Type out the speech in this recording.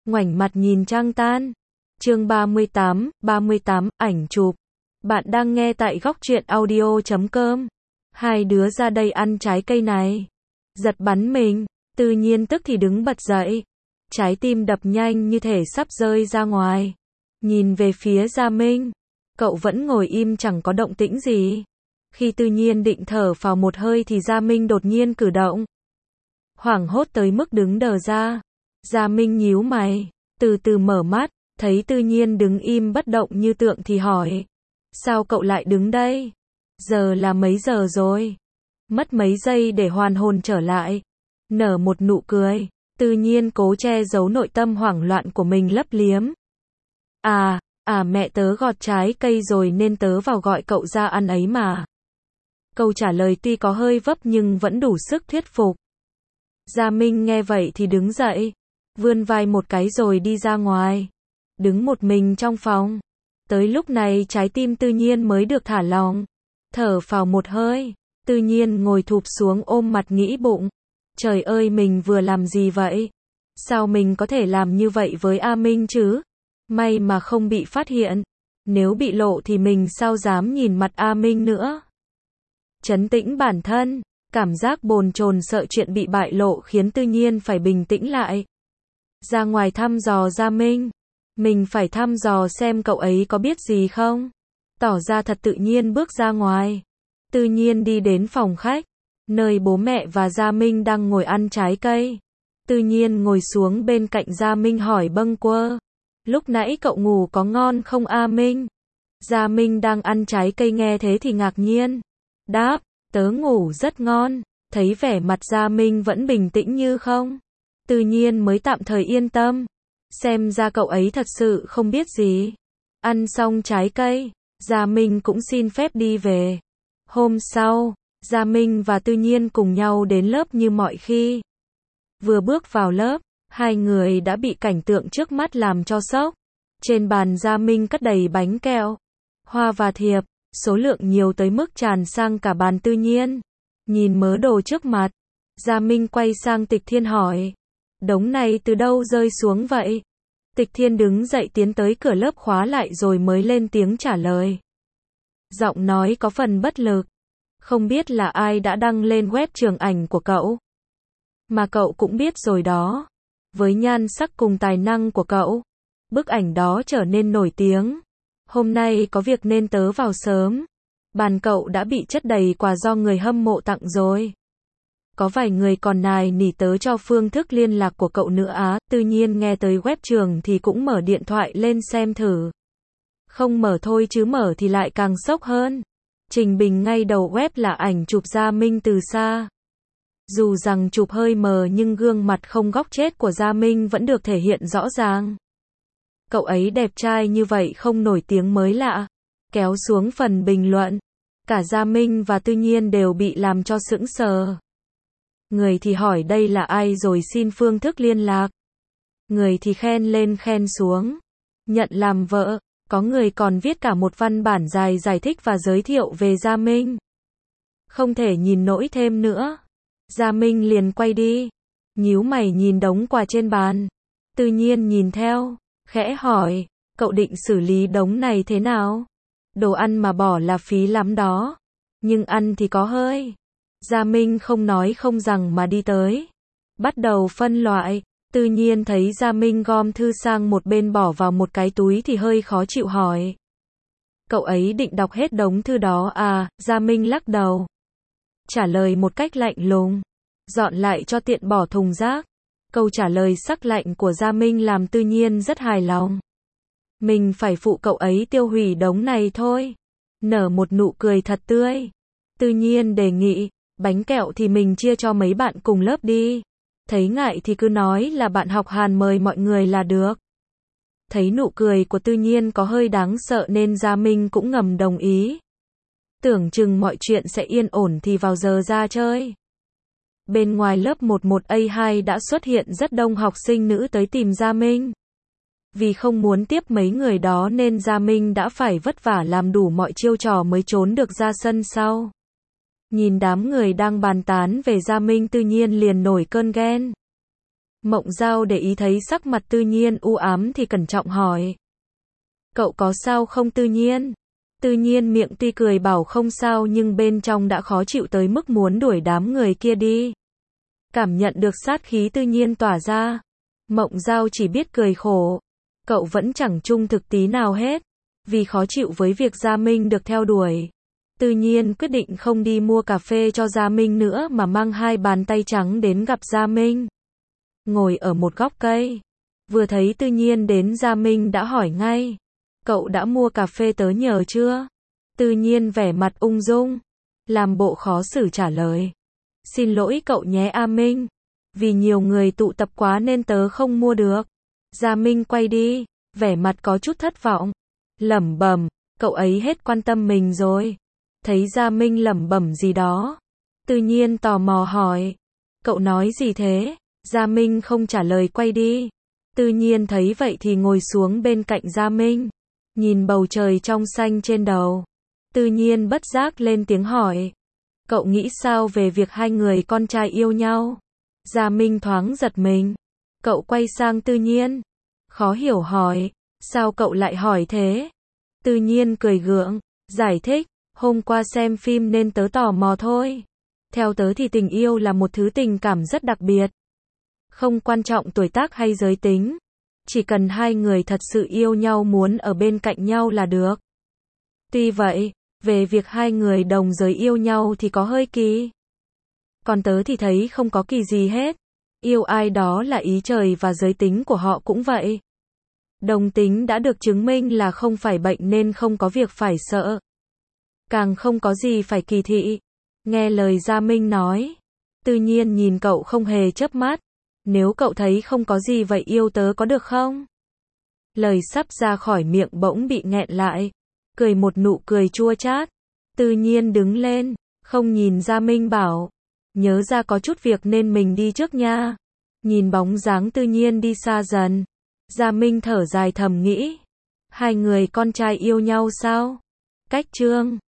ngoảnh mặt nhìn trăng tan. Chương 38, ảnh chụp. Bạn đang nghe tại góc truyện audio.com. Hai đứa ra đây ăn trái cây này. Giật bắn mình, Tư Nhiên tức thì đứng bật dậy. Trái tim đập nhanh như thể sắp rơi ra ngoài. Nhìn về phía Gia Minh. Cậu vẫn ngồi im chẳng có động tĩnh gì. Khi Tư Nhiên định thở phào một hơi thì Gia Minh đột nhiên cử động. Hoảng hốt tới mức đứng đờ ra. Gia Minh nhíu mày, từ từ mở mắt, thấy Tư Nhiên đứng im bất động như tượng thì hỏi. Sao cậu lại đứng đây? Giờ là mấy giờ rồi? Mất mấy giây để hoàn hồn trở lại. Nở một nụ cười, Tư Nhiên cố che giấu nội tâm hoảng loạn của mình lấp liếm. Mẹ tớ gọt trái cây rồi nên tớ vào gọi cậu ra ăn ấy mà. Câu trả lời tuy có hơi vấp nhưng vẫn đủ sức thuyết phục. Gia Minh nghe vậy thì đứng dậy, vươn vai một cái rồi đi ra ngoài. Đứng một mình trong phòng. Tới lúc này trái tim Tư Nhiên mới được thả lỏng. Thở phào một hơi, Tư Nhiên ngồi thụp xuống ôm mặt nghĩ bụng. Trời ơi, mình vừa làm gì vậy? Sao mình có thể làm như vậy với A Minh chứ? May mà không bị phát hiện. Nếu bị lộ thì mình sao dám nhìn mặt A Minh nữa? Trấn tĩnh bản thân, cảm giác bồn chồn sợ chuyện bị bại lộ khiến Tư Nhiên phải bình tĩnh lại. Ra ngoài thăm dò Gia Minh. Mình phải thăm dò xem cậu ấy có biết gì không? Tỏ ra thật tự nhiên bước ra ngoài. Tư Nhiên đi đến phòng khách, nơi bố mẹ và Gia Minh đang ngồi ăn trái cây. Tư Nhiên ngồi xuống bên cạnh Gia Minh hỏi bâng quơ. Lúc nãy cậu ngủ có ngon không A Minh? Gia Minh đang ăn trái cây nghe thế thì ngạc nhiên. Đáp, tớ ngủ rất ngon. Thấy vẻ mặt Gia Minh vẫn bình tĩnh như không. Tư Nhiên mới tạm thời yên tâm. Xem ra cậu ấy thật sự không biết gì. Ăn xong trái cây, Gia Minh cũng xin phép đi về. Hôm sau, Gia Minh và Tư Nhiên cùng nhau đến lớp như mọi khi. Vừa bước vào lớp, hai người đã bị cảnh tượng trước mắt làm cho sốc. Trên bàn Gia Minh cất đầy bánh kẹo, hoa và thiệp, số lượng nhiều tới mức tràn sang cả bàn Tư Nhiên. Nhìn mớ đồ trước mặt, Gia Minh quay sang Tịch Thiên hỏi. Đống này từ đâu rơi xuống vậy? Tịch Thiên đứng dậy tiến tới cửa lớp khóa lại rồi mới lên tiếng trả lời. Giọng nói có phần bất lực. Không biết là ai đã đăng lên web trường ảnh của cậu. Mà cậu cũng biết rồi đó. Với nhan sắc cùng tài năng của cậu, bức ảnh đó trở nên nổi tiếng. Hôm nay có việc nên tớ vào sớm. Bàn cậu đã bị chất đầy quà do người hâm mộ tặng rồi. Có vài người còn nài nỉ tớ cho phương thức liên lạc của cậu nữa á. Tư Nhiên nghe tới web trường thì cũng mở điện thoại lên xem thử. Không mở thôi chứ mở thì lại càng sốc hơn. Trình bình ngay đầu web là ảnh chụp Gia Minh từ xa. Dù rằng chụp hơi mờ nhưng gương mặt không góc chết của Gia Minh vẫn được thể hiện rõ ràng. Cậu ấy đẹp trai như vậy không nổi tiếng mới lạ. Kéo xuống phần bình luận, cả Gia Minh và Tư Nhiên đều bị làm cho sững sờ. Người thì hỏi đây là ai rồi xin phương thức liên lạc. Người thì khen lên khen xuống. Nhận làm vợ. Có người còn viết cả một văn bản dài giải thích và giới thiệu về Gia Minh. Không thể nhìn nổi thêm nữa. Gia Minh liền quay đi. Nhíu mày nhìn đống quà trên bàn. Tư Nhiên nhìn theo, khẽ hỏi. Cậu định xử lý đống này thế nào? Đồ ăn mà bỏ là phí lắm đó. Nhưng ăn thì có hơi. Gia Minh không nói không rằng mà đi tới. Bắt đầu phân loại. Tư Nhiên thấy Gia Minh gom thư sang một bên bỏ vào một cái túi thì hơi khó chịu hỏi. Cậu ấy định đọc hết đống thư đó à? Gia Minh lắc đầu. Trả lời một cách lạnh lùng. Dọn lại cho tiện bỏ thùng rác. Câu trả lời sắc lạnh của Gia Minh làm Tư Nhiên rất hài lòng. Mình phải phụ cậu ấy tiêu hủy đống này thôi. Nở một nụ cười thật tươi. Tư Nhiên đề nghị, bánh kẹo thì mình chia cho mấy bạn cùng lớp đi. Thấy ngại thì cứ nói là bạn học Hàn mời mọi người là được. Thấy nụ cười của Tư Nhiên có hơi đáng sợ nên Gia Minh cũng ngầm đồng ý. Tưởng chừng mọi chuyện sẽ yên ổn thì vào giờ ra chơi. Bên ngoài lớp 11A2 đã xuất hiện rất đông học sinh nữ tới tìm Gia Minh. Vì không muốn tiếp mấy người đó nên Gia Minh đã phải vất vả làm đủ mọi chiêu trò mới trốn được ra sân sau. Nhìn đám người đang bàn tán về Gia Minh Tư Nhiên liền nổi cơn ghen. Mộng Giao để ý thấy sắc mặt Tư Nhiên u ám thì cẩn trọng hỏi. Cậu có sao không Tư Nhiên? Tư Nhiên miệng tuy cười bảo không sao nhưng bên trong đã khó chịu tới mức muốn đuổi đám người kia đi. Cảm nhận được sát khí Tư Nhiên tỏa ra. Mộng Giao chỉ biết cười khổ. Cậu vẫn chẳng trung thực tí nào hết. Vì khó chịu với việc Gia Minh được theo đuổi. Tư Nhiên quyết định không đi mua cà phê cho Gia Minh nữa mà mang 2 bàn tay trắng đến gặp Gia Minh. Ngồi ở một góc cây. Vừa thấy Tư Nhiên đến Gia Minh đã hỏi ngay. Cậu đã mua cà phê tớ nhờ chưa? Tư Nhiên vẻ mặt ung dung. Làm bộ khó xử trả lời. Xin lỗi cậu nhé A Minh. Vì nhiều người tụ tập quá nên tớ không mua được. Gia Minh quay đi. Vẻ mặt có chút thất vọng. Lẩm bẩm, cậu ấy hết quan tâm mình rồi. Thấy Gia Minh lẩm bẩm gì đó. Tư Nhiên tò mò hỏi. Cậu nói gì thế? Gia Minh không trả lời quay đi. Tư Nhiên thấy vậy thì ngồi xuống bên cạnh Gia Minh. Nhìn bầu trời trong xanh trên đầu. Tư Nhiên bất giác lên tiếng hỏi. Cậu nghĩ sao về việc 2 người con trai yêu nhau? Gia Minh thoáng giật mình. Cậu quay sang Tư Nhiên. Khó hiểu hỏi. Sao cậu lại hỏi thế? Tư Nhiên cười gượng. Giải thích. Hôm qua xem phim nên tớ tò mò thôi. Theo tớ thì tình yêu là một thứ tình cảm rất đặc biệt. Không quan trọng tuổi tác hay giới tính. Chỉ cần 2 người thật sự yêu nhau muốn ở bên cạnh nhau là được. Tuy vậy, về việc 2 người đồng giới yêu nhau thì có hơi kỳ. Còn tớ thì thấy không có kỳ gì hết. Yêu ai đó là ý trời và giới tính của họ cũng vậy. Đồng tính đã được chứng minh là không phải bệnh nên không có việc phải sợ. Càng không có gì phải kỳ thị. Nghe lời Gia Minh nói. Tư Nhiên nhìn cậu không hề chớp mắt. Nếu cậu thấy không có gì vậy yêu tớ có được không? Lời sắp ra khỏi miệng bỗng bị nghẹn lại. Cười một nụ cười chua chát. Tư Nhiên đứng lên. Không nhìn Gia Minh bảo. Nhớ ra có chút việc nên mình đi trước nha. Nhìn bóng dáng Tư Nhiên đi xa dần. Gia Minh thở dài thầm nghĩ. 2 người con trai yêu nhau sao? Cách chương